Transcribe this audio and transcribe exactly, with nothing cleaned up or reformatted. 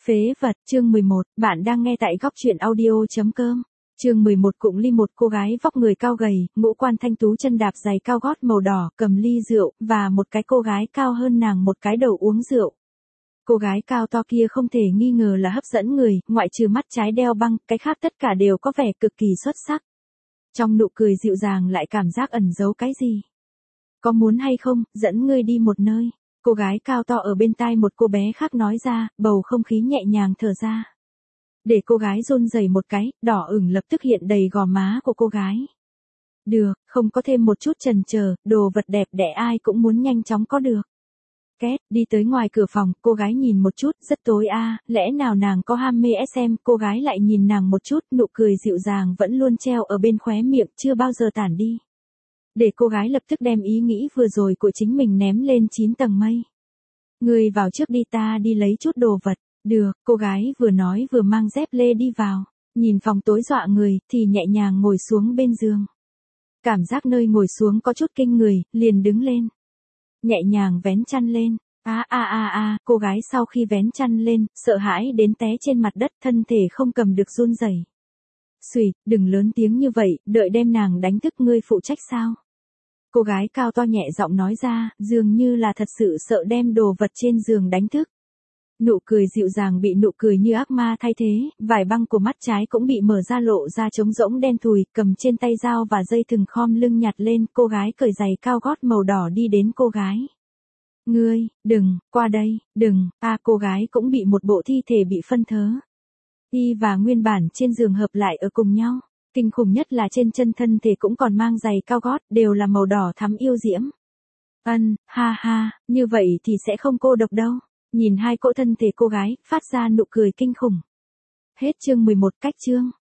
Phế vật, chương mười một, bạn đang nghe tại góc truyện audio.com. Chương mười một Cụng ly, một cô gái vóc người cao gầy, ngũ quan thanh tú, chân đạp giày cao gót màu đỏ, cầm ly rượu, và một cái cô gái cao hơn nàng một cái đầu uống rượu. Cô gái cao to kia không thể nghi ngờ là hấp dẫn người, ngoại trừ mắt trái đeo băng, cái khác tất cả đều có vẻ cực kỳ xuất sắc. Trong nụ cười dịu dàng lại cảm giác ẩn giấu cái gì. Có muốn hay không, dẫn ngươi đi một nơi. Cô gái cao to ở bên tai một cô bé khác nói ra, bầu không khí nhẹ nhàng thở ra. Để cô gái run rẩy một cái, đỏ ửng lập tức hiện đầy gò má của cô gái. Được, không có thêm một chút chần chờ, đồ vật đẹp đẽ ai cũng muốn nhanh chóng có được. Két, đi tới ngoài cửa phòng, cô gái nhìn một chút, rất tối a, à, lẽ nào nàng có ham mê ét em, cô gái lại nhìn nàng một chút, nụ cười dịu dàng vẫn luôn treo ở bên khóe miệng, chưa bao giờ tản đi. Để cô gái lập tức đem ý nghĩ vừa rồi của chính mình ném lên chín tầng mây. Người vào trước đi, ta đi lấy chút đồ vật. Được, cô gái vừa nói vừa mang dép lê đi vào. Nhìn phòng tối dọa người, thì nhẹ nhàng ngồi xuống bên giường. Cảm giác nơi ngồi xuống có chút kinh người, liền đứng lên. Nhẹ nhàng vén chăn lên. A a a a, cô gái sau khi vén chăn lên, sợ hãi đến té trên mặt đất, thân thể không cầm được run rẩy. Xùi, đừng lớn tiếng như vậy, đợi đem nàng đánh thức ngươi phụ trách sao? Cô gái cao to nhẹ giọng nói ra, dường như là thật sự sợ đem đồ vật trên giường đánh thức. Nụ cười dịu dàng bị nụ cười như ác ma thay thế, vải băng của mắt trái cũng bị mở ra lộ ra trống rỗng đen thùi, cầm trên tay dao và dây thừng khom lưng nhặt lên, cô gái cởi giày cao gót màu đỏ đi đến cô gái. Ngươi, đừng, qua đây, đừng, a cô gái cũng bị một bộ thi thể bị phân thớ. Y và nguyên bản trên giường hợp lại ở cùng nhau. Kinh khủng nhất là trên chân thân thể cũng còn mang giày cao gót, đều là màu đỏ thắm yêu diễm. Ân, ha ha, như vậy thì sẽ không cô độc đâu. Nhìn hai cỗ thân thể cô gái, phát ra nụ cười kinh khủng. Hết chương mười một, cách chương.